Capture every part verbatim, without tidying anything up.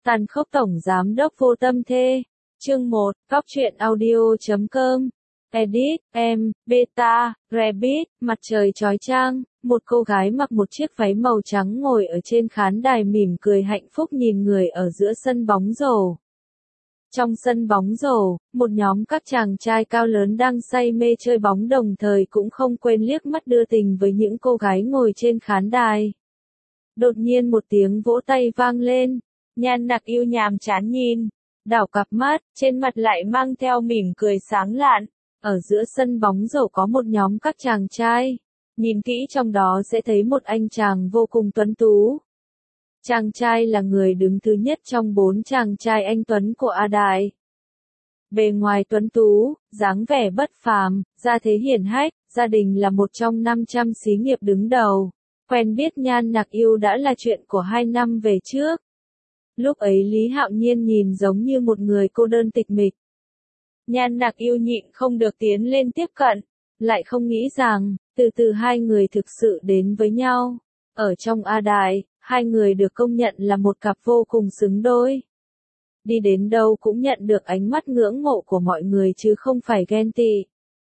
Tàn khốc tổng giám đốc vô tâm thê. Chương một, Góc truyện audio.com. Edit, em, Beta, Rabbit, mặt trời chói chang, một cô gái mặc một chiếc váy màu trắng ngồi ở trên khán đài mỉm cười hạnh phúc nhìn người ở giữa sân bóng rổ. Trong sân bóng rổ, một nhóm các chàng trai cao lớn đang say mê chơi bóng đồng thời cũng không quên liếc mắt đưa tình với những cô gái ngồi trên khán đài. Đột nhiên một tiếng vỗ tay vang lên, Nhan Nặc Yêu nhàm chán nhìn, đảo cặp mắt, trên mặt lại mang theo mỉm cười sáng lạn. Ở giữa sân bóng rổ có một nhóm các chàng trai, nhìn kỹ trong đó sẽ thấy một anh chàng vô cùng tuấn tú. Chàng trai là người đứng thứ nhất trong bốn chàng trai anh tuấn của A Đài. Bề ngoài tuấn tú, dáng vẻ bất phàm, gia thế hiển hách, gia đình là một trong năm trăm xí nghiệp đứng đầu. Quen biết Nhan Nặc Yêu đã là chuyện của hai năm về trước. Lúc ấy Lý Hạo Nhiên nhìn giống như một người cô đơn tịch mịch. Nhan Nặc Yêu nhịn không được tiến lên tiếp cận, lại không nghĩ rằng, từ từ hai người thực sự đến với nhau. Ở trong A Đài, hai người được công nhận là một cặp vô cùng xứng đôi. Đi đến đâu cũng nhận được ánh mắt ngưỡng mộ của mọi người chứ không phải ghen tị.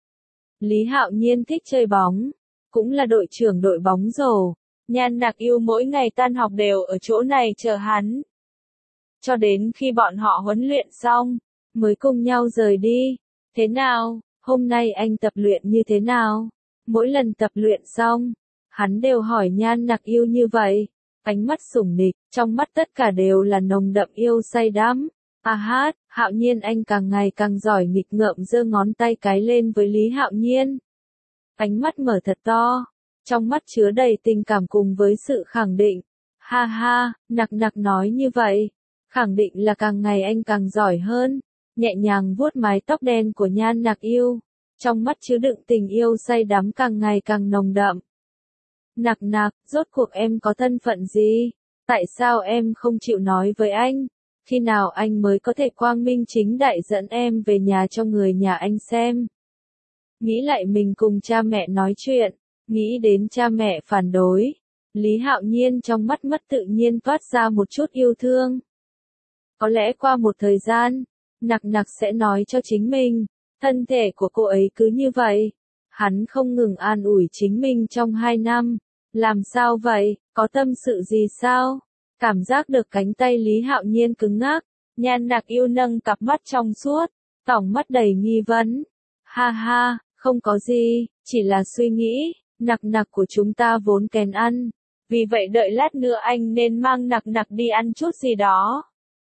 Lý Hạo Nhiên thích chơi bóng, cũng là đội trưởng đội bóng rổ. Nhan Nặc Yêu mỗi ngày tan học đều ở chỗ này chờ hắn. Cho đến khi bọn họ huấn luyện xong, mới cùng nhau rời đi. Thế nào, hôm nay anh tập luyện như thế nào? Mỗi lần tập luyện xong, hắn đều hỏi Nhan Nặc Yêu như vậy. Ánh mắt sủng nịch, trong mắt tất cả đều là nồng đậm yêu say đắm. À hát, Hạo Nhiên anh càng ngày càng giỏi nghịch ngợm giơ ngón tay cái lên với Lý Hạo Nhiên. Ánh mắt mở thật to, trong mắt chứa đầy tình cảm cùng với sự khẳng định. Ha ha, Nặc Nặc nói như vậy, khẳng định là càng ngày anh càng giỏi hơn. Nhẹ nhàng vuốt mái tóc đen của Nhan Nặc Yêu, trong mắt chứa đựng tình yêu say đắm càng ngày càng nồng đậm. Nặc Nặc, rốt cuộc em có thân phận gì? Tại sao em không chịu nói với anh? Khi nào anh mới có thể quang minh chính đại dẫn em về nhà cho người nhà anh xem? Nghĩ lại mình cùng cha mẹ nói chuyện, nghĩ đến cha mẹ phản đối. Lý Hạo Nhiên trong mắt mất tự nhiên toát ra một chút yêu thương. Có lẽ qua một thời gian, Nặc Nặc sẽ nói cho chính mình, thân thể của cô ấy cứ như vậy. Hắn không ngừng an ủi chính mình trong hai năm. Làm sao vậy, có tâm sự gì sao? Cảm giác được cánh tay Lý Hạo Nhiên cứng ngắc, Nhan Nặc Yêu nâng cặp mắt trong suốt, tỏng mắt đầy nghi vấn. Ha ha, không có gì, chỉ là suy nghĩ, Nặc Nặc của chúng ta vốn kén ăn. Vì vậy đợi lát nữa anh nên mang Nặc Nặc đi ăn chút gì đó.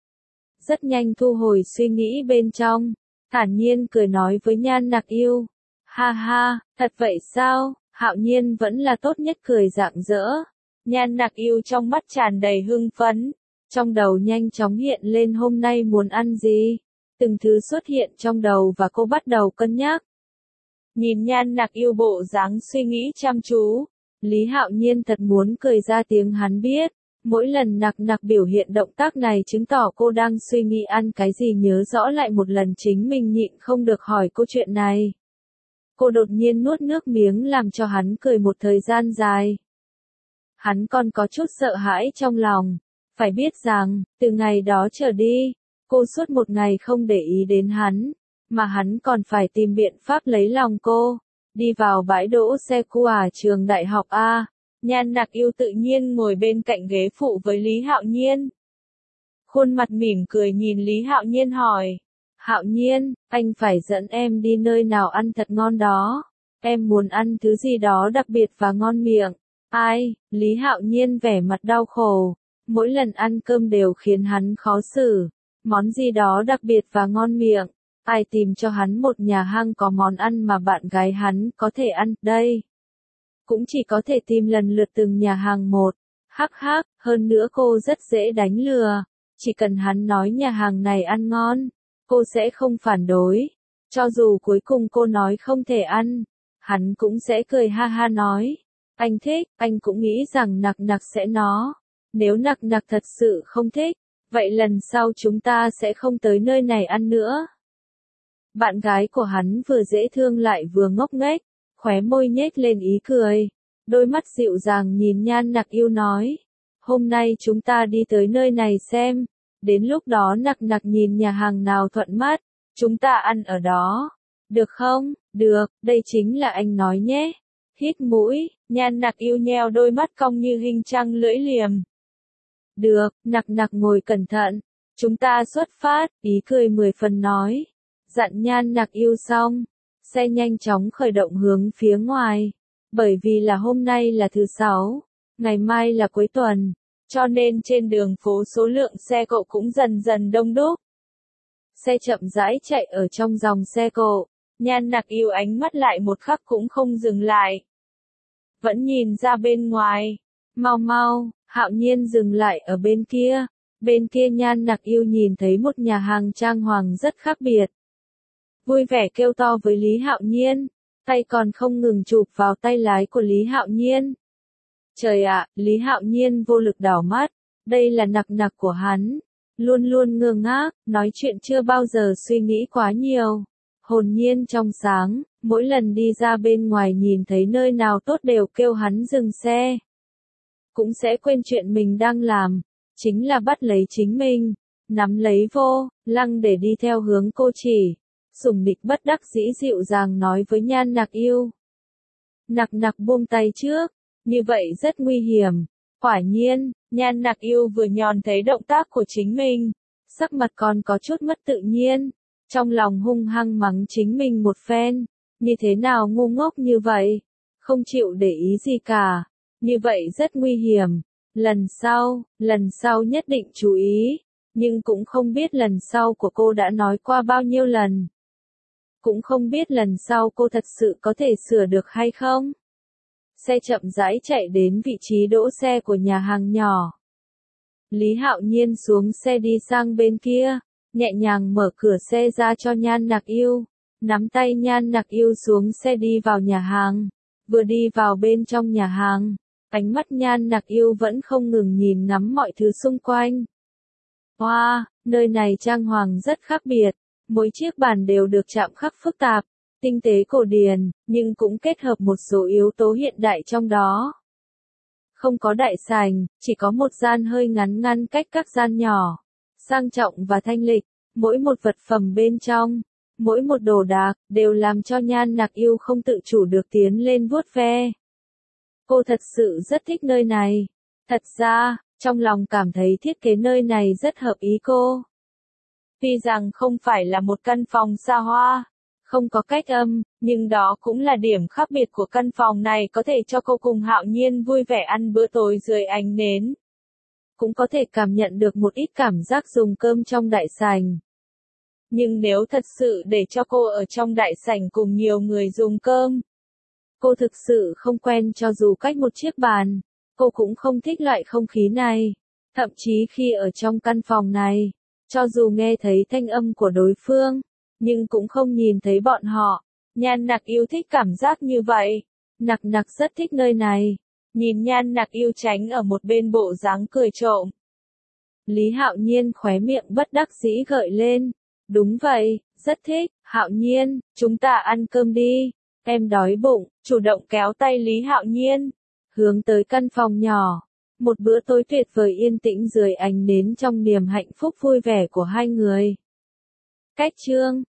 Rất nhanh thu hồi suy nghĩ bên trong, thản nhiên cười nói với Nhan Nặc Yêu. Ha ha, thật vậy sao? Hạo Nhiên vẫn là tốt nhất cười rạng rỡ. Nhan Nặc Yêu trong mắt tràn đầy hưng phấn, trong đầu nhanh chóng hiện lên hôm nay muốn ăn gì. Từng thứ xuất hiện trong đầu và cô bắt đầu cân nhắc. Nhìn Nhan Nặc Yêu bộ dáng suy nghĩ chăm chú, Lý Hạo Nhiên thật muốn cười ra tiếng. Hắn biết, mỗi lần Nặc Nặc biểu hiện động tác này chứng tỏ cô đang suy nghĩ ăn cái gì. Nhớ rõ lại một lần chính mình nhịn không được hỏi cô chuyện này. Cô đột nhiên nuốt nước miếng làm cho hắn cười một thời gian dài. Hắn còn có chút sợ hãi trong lòng. Phải biết rằng, từ ngày đó trở đi, cô suốt một ngày không để ý đến hắn, mà hắn còn phải tìm biện pháp lấy lòng cô. Đi vào bãi đỗ xe của trường đại học A, Nhan Nặc Yêu tự nhiên ngồi bên cạnh ghế phụ với Lý Hạo Nhiên. Khuôn mặt mỉm cười nhìn Lý Hạo Nhiên hỏi. Hạo Nhiên, anh phải dẫn em đi nơi nào ăn thật ngon đó. Em muốn ăn thứ gì đó đặc biệt và ngon miệng. Ai? Lý Hạo Nhiên vẻ mặt đau khổ. Mỗi lần ăn cơm đều khiến hắn khó xử. Món gì đó đặc biệt và ngon miệng. Ai tìm cho hắn một nhà hàng có món ăn mà bạn gái hắn có thể ăn, đây. Cũng chỉ có thể tìm lần lượt từng nhà hàng một. Hắc hắc, hơn nữa cô rất dễ đánh lừa. Chỉ cần hắn nói nhà hàng này ăn ngon, cô sẽ không phản đối. Cho dù cuối cùng cô nói không thể ăn, hắn cũng sẽ cười ha ha nói. Anh thích, anh cũng nghĩ rằng Nặc Nặc sẽ nó. Nếu Nặc Nặc thật sự không thích, vậy lần sau chúng ta sẽ không tới nơi này ăn nữa. Bạn gái của hắn vừa dễ thương lại vừa ngốc nghếch, khóe môi nhếch lên ý cười. Đôi mắt dịu dàng nhìn Nhan Nặc Yêu nói. Hôm nay chúng ta đi tới nơi này xem. Đến lúc đó nặc nặc nhìn nhà hàng nào thuận mắt, chúng ta ăn ở đó. Được không? Được, đây chính là anh nói nhé. Hít mũi, Nhan Nặc Yêu nheo đôi mắt cong như hình trăng lưỡi liềm. Được, Nặc Nặc ngồi cẩn thận. Chúng ta xuất phát, ý cười mười phần nói. Dặn Nhan Nặc Yêu xong, xe nhanh chóng khởi động hướng phía ngoài. Bởi vì là hôm nay là thứ sáu, ngày mai là cuối tuần, cho nên trên đường phố số lượng xe cộ cũng dần dần đông đúc. Xe chậm rãi chạy ở trong dòng xe cộ, Nhan Nặc Yêu ánh mắt lại một khắc cũng không dừng lại. Vẫn nhìn ra bên ngoài, mau mau, Hạo Nhiên dừng lại ở bên kia. Bên kia Nhan Nặc Yêu nhìn thấy một nhà hàng trang hoàng rất khác biệt. Vui vẻ kêu to với Lý Hạo Nhiên, tay còn không ngừng chụp vào tay lái của Lý Hạo Nhiên. Trời ạ, Lý Hạo Nhiên vô lực đảo mắt, đây là Nặc Nặc của hắn. Luôn luôn ngơ ngác, nói chuyện chưa bao giờ suy nghĩ quá nhiều. Hồn nhiên trong sáng, mỗi lần đi ra bên ngoài nhìn thấy nơi nào tốt đều kêu hắn dừng xe. Cũng sẽ quên chuyện mình đang làm, chính là bắt lấy chính mình, nắm lấy vô, lăng để đi theo hướng cô chỉ. Sủng Nịch bất đắc dĩ dịu dàng nói với Nhan Nặc Yêu. Nặc Nặc buông tay trước, như vậy rất nguy hiểm. Quả nhiên, Nhan Nặc Yêu vừa nhòn thấy động tác của chính mình, sắc mặt còn có chút mất tự nhiên, trong lòng hung hăng mắng chính mình một phen, như thế nào ngu ngốc như vậy, không chịu để ý gì cả, như vậy rất nguy hiểm, lần sau, lần sau nhất định chú ý, nhưng cũng không biết lần sau của cô đã nói qua bao nhiêu lần. Cũng không biết lần sau cô thật sự có thể sửa được hay không. Xe chậm rãi chạy đến vị trí đỗ xe của nhà hàng nhỏ. Lý Hạo Nhiên xuống xe đi sang bên kia, nhẹ nhàng mở cửa xe ra cho Nhan Nặc Yêu, nắm tay Nhan Nặc Yêu xuống xe đi vào nhà hàng. Vừa đi vào bên trong nhà hàng, ánh mắt Nhan Nặc Yêu vẫn không ngừng nhìn ngắm mọi thứ xung quanh. Wow, nơi này trang hoàng rất khác biệt, mỗi chiếc bàn đều được chạm khắc phức tạp, tinh tế cổ điển, nhưng cũng kết hợp một số yếu tố hiện đại trong đó. Không có đại sảnh, chỉ có một gian hơi ngắn ngăn cách các gian nhỏ, sang trọng và thanh lịch, mỗi một vật phẩm bên trong, mỗi một đồ đạc, đều làm cho Nhan Nặc Yêu không tự chủ được tiến lên vuốt ve. Cô thật sự rất thích nơi này. Thật ra, trong lòng cảm thấy thiết kế nơi này rất hợp ý cô. Tuy rằng không phải là một căn phòng xa hoa, không có cách âm, nhưng đó cũng là điểm khác biệt của căn phòng này, có thể cho cô cùng Hạo Nhiên vui vẻ ăn bữa tối dưới ánh nến. Cũng có thể cảm nhận được một ít cảm giác dùng cơm trong đại sảnh. Nhưng nếu thật sự để cho cô ở trong đại sảnh cùng nhiều người dùng cơm, cô thực sự không quen, cho dù cách một chiếc bàn, cô cũng không thích loại không khí này. Thậm chí khi ở trong căn phòng này, cho dù nghe thấy thanh âm của đối phương, nhưng cũng không nhìn thấy bọn họ. Nhan Nặc Yêu thích cảm giác như vậy. Nặc Nặc rất thích nơi này. Nhìn Nhan Nặc Yêu tránh ở một bên bộ dáng cười trộm. Lý Hạo Nhiên khóe miệng bất đắc dĩ gợi lên. Đúng vậy, rất thích. Hạo Nhiên, chúng ta ăn cơm đi. Em đói bụng, chủ động kéo tay Lý Hạo Nhiên, hướng tới căn phòng nhỏ. Một bữa tối tuyệt vời yên tĩnh dưới ánh nến trong niềm hạnh phúc vui vẻ của hai người. Cách chương